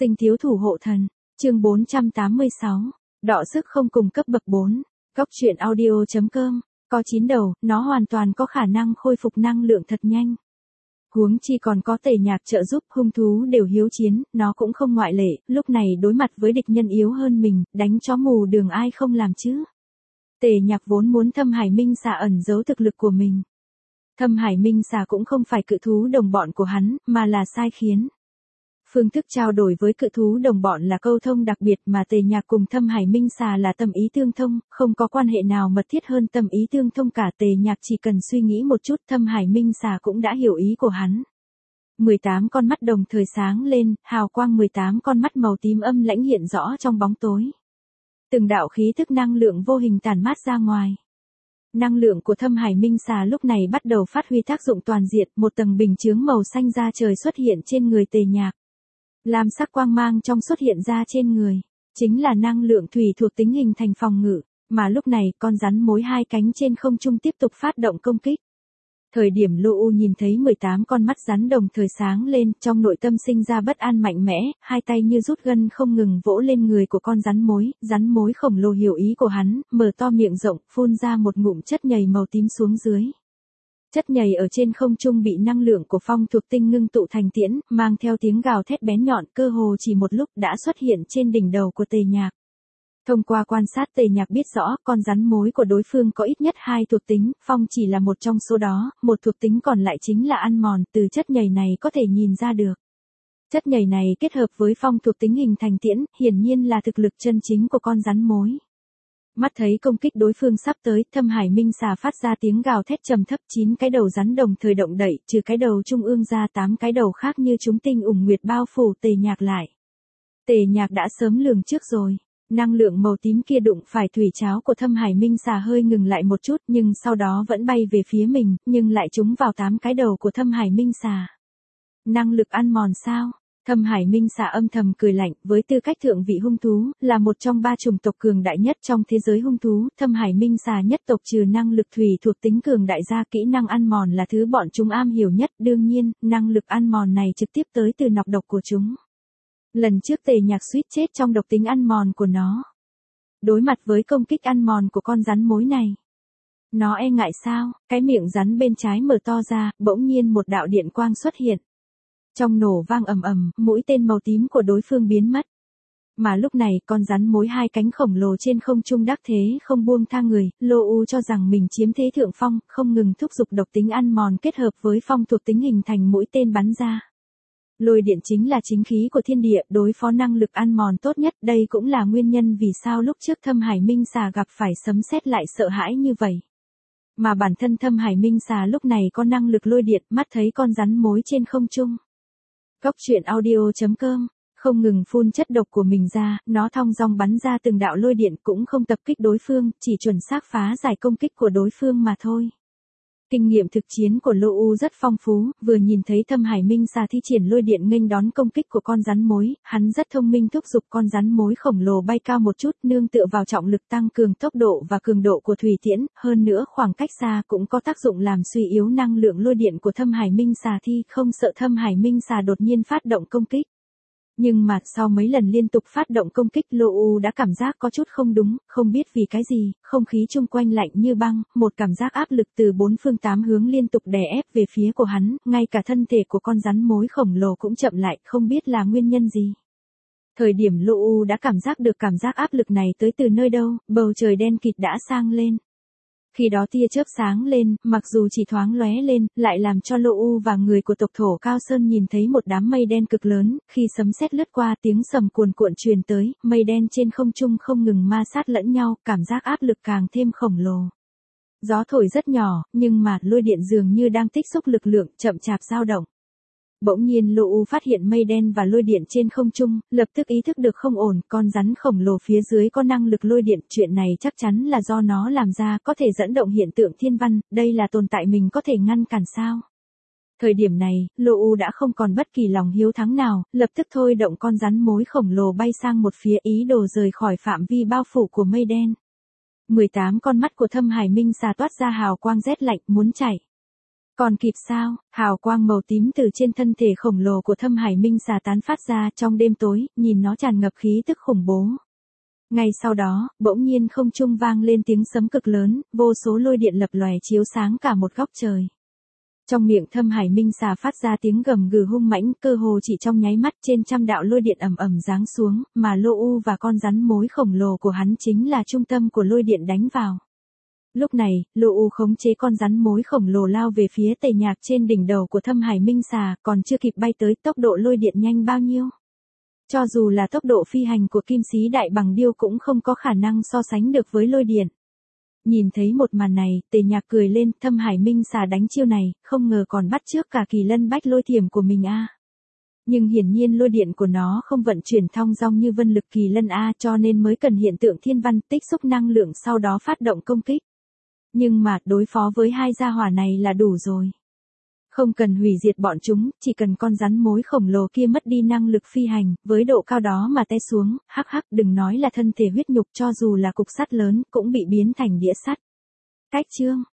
Sinh thiếu thủ hộ thần, chương 486, đọ sức không cùng cấp bậc 4, góc truyện audio.com, có 9 đầu, nó hoàn toàn có khả năng khôi phục năng lượng thật nhanh. Huống chi còn có tề nhạc trợ giúp, hung thú đều hiếu chiến, nó cũng không ngoại lệ, lúc này đối mặt với địch nhân yếu hơn mình, đánh chó mù đường ai không làm chứ. Tề nhạc vốn muốn Thâm Hải Minh Xà ẩn giấu thực lực của mình. Thâm Hải Minh Xà cũng không phải cự thú đồng bọn của hắn, mà là sai khiến. Phương thức trao đổi với cự thú đồng bọn là câu thông đặc biệt mà Tề Nhạc cùng Thâm Hải Minh Xà là tâm ý tương thông, không có quan hệ nào mật thiết hơn tâm ý tương thông cả. Tề Nhạc chỉ cần suy nghĩ một chút, Thâm Hải Minh Xà cũng đã hiểu ý của hắn. 18 con mắt đồng thời sáng lên, hào quang 18 con mắt màu tím âm lãnh hiện rõ trong bóng tối. Từng đạo khí thức năng lượng vô hình tản mát ra ngoài. Năng lượng của Thâm Hải Minh Xà lúc này bắt đầu phát huy tác dụng toàn diện, một tầng bình chướng màu xanh da trời xuất hiện trên người Tề Nhạc. Lam sắc quang mang trong xuất hiện ra trên người, chính là năng lượng thủy thuộc tính hình thành phòng ngự, mà lúc này con rắn mối hai cánh trên không trung tiếp tục phát động công kích. Thời điểm Lô U nhìn thấy 18 con mắt rắn đồng thời sáng lên, trong nội tâm sinh ra bất an mạnh mẽ, hai tay như rút gân không ngừng vỗ lên người của con rắn mối khổng lồ hiểu ý của hắn, mở to miệng rộng, phun ra một ngụm chất nhầy màu tím xuống dưới. Chất nhầy ở trên không trung bị năng lượng của phong thuộc tinh ngưng tụ thành tiễn, mang theo tiếng gào thét bén nhọn, cơ hồ chỉ một lúc đã xuất hiện trên đỉnh đầu của Tề Nhạc. Thông qua quan sát, Tề Nhạc biết rõ, con rắn mối của đối phương có ít nhất 2 thuộc tính, phong chỉ là một trong số đó, một thuộc tính còn lại chính là ăn mòn, từ chất nhầy này có thể nhìn ra được. Chất nhầy này kết hợp với phong thuộc tính hình thành tiễn, hiển nhiên là thực lực chân chính của con rắn mối. Mắt thấy công kích đối phương sắp tới, Thâm Hải Minh Xà phát ra tiếng gào thét trầm thấp, 9 cái đầu rắn đồng thời động đậy, trừ cái đầu trung ương ra 8 cái đầu khác như chúng tinh ủng nguyệt bao phủ Tề Nhạc lại. Tề Nhạc đã sớm lường trước rồi. Năng lượng màu tím kia đụng phải thủy cháo của Thâm Hải Minh Xà hơi ngừng lại một chút, nhưng sau đó vẫn bay về phía mình, nhưng lại trúng vào 8 cái đầu của Thâm Hải Minh Xà. Năng lực ăn mòn sao? Thâm Hải Minh Xà âm thầm cười lạnh, với tư cách thượng vị hung thú, là một trong 3 chủng tộc cường đại nhất trong thế giới hung thú, Thâm Hải Minh Xà nhất tộc trừ năng lực thủy thuộc tính cường đại ra, kỹ năng ăn mòn là thứ bọn chúng am hiểu nhất, đương nhiên, năng lực ăn mòn này trực tiếp tới từ nọc độc của chúng. Lần trước Tề Nhạc suýt chết trong độc tính ăn mòn của nó. Đối mặt với công kích ăn mòn của con rắn mối này, nó e ngại sao? Cái miệng rắn bên trái mở to ra, bỗng nhiên một đạo điện quang xuất hiện. Trong nổ vang ầm ầm, mũi tên màu tím của đối phương biến mất. Mà lúc này, con rắn mối hai cánh khổng lồ trên không trung đắc thế không buông tha người, Lô U cho rằng mình chiếm thế thượng phong, không ngừng thúc giục độc tính ăn mòn kết hợp với phong thuộc tính hình thành mũi tên bắn ra. Lôi điện chính là chính khí của thiên địa, đối phó năng lực ăn mòn tốt nhất, đây cũng là nguyên nhân vì sao lúc trước Thâm Hải Minh Xà gặp phải sấm sét lại sợ hãi như vậy. Mà bản thân Thâm Hải Minh Xà lúc này có năng lực lôi điện, mắt thấy con rắn mối trên không trung. Góc truyện audio.com, không ngừng phun chất độc của mình ra, nó thong dong bắn ra từng đạo lôi điện, cũng không tập kích đối phương, chỉ chuẩn xác phá giải công kích của đối phương mà thôi. Kinh nghiệm thực chiến của Lô U rất phong phú, vừa nhìn thấy Thâm Hải Minh Xà thi triển lôi điện nghênh đón công kích của con rắn mối, hắn rất thông minh thúc giục con rắn mối khổng lồ bay cao một chút, nương tựa vào trọng lực tăng cường tốc độ và cường độ của thủy tiễn, hơn nữa khoảng cách xa cũng có tác dụng làm suy yếu năng lượng lôi điện của Thâm Hải Minh Xà thi, không sợ Thâm Hải Minh Xà đột nhiên phát động công kích. Nhưng mà sau mấy lần liên tục phát động công kích, Lô U đã cảm giác có chút không đúng, không biết vì cái gì, không khí chung quanh lạnh như băng, một cảm giác áp lực từ 4 phương 8 hướng liên tục đè ép về phía của hắn, ngay cả thân thể của con rắn mối khổng lồ cũng chậm lại, không biết là nguyên nhân gì. Thời điểm Lô U đã cảm giác được cảm giác áp lực này tới từ nơi đâu, bầu trời đen kịt đã sang lên. Khi đó tia chớp sáng lên, mặc dù chỉ thoáng lóe lên, lại làm cho Lô U và người của tộc Thổ Cao Sơn nhìn thấy một đám mây đen cực lớn, khi sấm sét lướt qua tiếng sầm cuồn cuộn truyền tới, mây đen trên không trung không ngừng ma sát lẫn nhau, cảm giác áp lực càng thêm khổng lồ. Gió thổi rất nhỏ, nhưng mà lôi điện dường như đang tích xúc lực lượng, chậm chạp dao động. Bỗng nhiên Lô U phát hiện mây đen và lôi điện trên không trung, lập tức ý thức được không ổn, con rắn khổng lồ phía dưới có năng lực lôi điện, chuyện này chắc chắn là do nó làm ra, có thể dẫn động hiện tượng thiên văn, đây là tồn tại mình có thể ngăn cản sao? Thời điểm này, Lô U đã không còn bất kỳ lòng hiếu thắng nào, lập tức thôi động con rắn mối khổng lồ bay sang một phía, ý đồ rời khỏi phạm vi bao phủ của mây đen. 18 con mắt của Thâm Hải Minh Xà toát ra hào quang rét lạnh, muốn chạy. Còn kịp sao, hào quang màu tím từ trên thân thể khổng lồ của Thâm Hải Minh xà tán phát ra trong đêm tối, nhìn nó tràn ngập khí tức khủng bố. Ngay sau đó, bỗng nhiên không trung vang lên tiếng sấm cực lớn, vô số lôi điện lập lòe chiếu sáng cả một góc trời. Trong miệng Thâm Hải Minh xà phát ra tiếng gầm gừ hung mãnh, cơ hồ chỉ trong nháy mắt trên trăm đạo lôi điện ầm ầm giáng xuống, mà Lô U và con rắn mối khổng lồ của hắn chính là trung tâm của lôi điện đánh vào. Lúc này, Lô U khống chế con rắn mối khổng lồ lao về phía Tề Nhạc trên đỉnh đầu của Thâm Hải Minh xà, còn chưa kịp bay tới, tốc độ lôi điện nhanh bao nhiêu. Cho dù là tốc độ phi hành của Kim Sĩ Đại Bằng Điêu cũng không có khả năng so sánh được với lôi điện. Nhìn thấy một màn này, Tề Nhạc cười lên, Thâm Hải Minh xà đánh chiêu này, không ngờ còn bắt chước cả Kỳ Lân Bách Lôi Thiểm của mình a. Nhưng hiển nhiên lôi điện của nó không vận chuyển thong dong như vân lực Kỳ Lân a, cho nên mới cần hiện tượng thiên văn tích xúc năng lượng sau đó phát động công kích. Nhưng mà, đối phó với hai gia hỏa này là đủ rồi. Không cần hủy diệt bọn chúng, chỉ cần con rắn mối khổng lồ kia mất đi năng lực phi hành, với độ cao đó mà té xuống, hắc hắc, đừng nói là thân thể huyết nhục, cho dù là cục sắt lớn, cũng bị biến thành đĩa sắt. Cách chương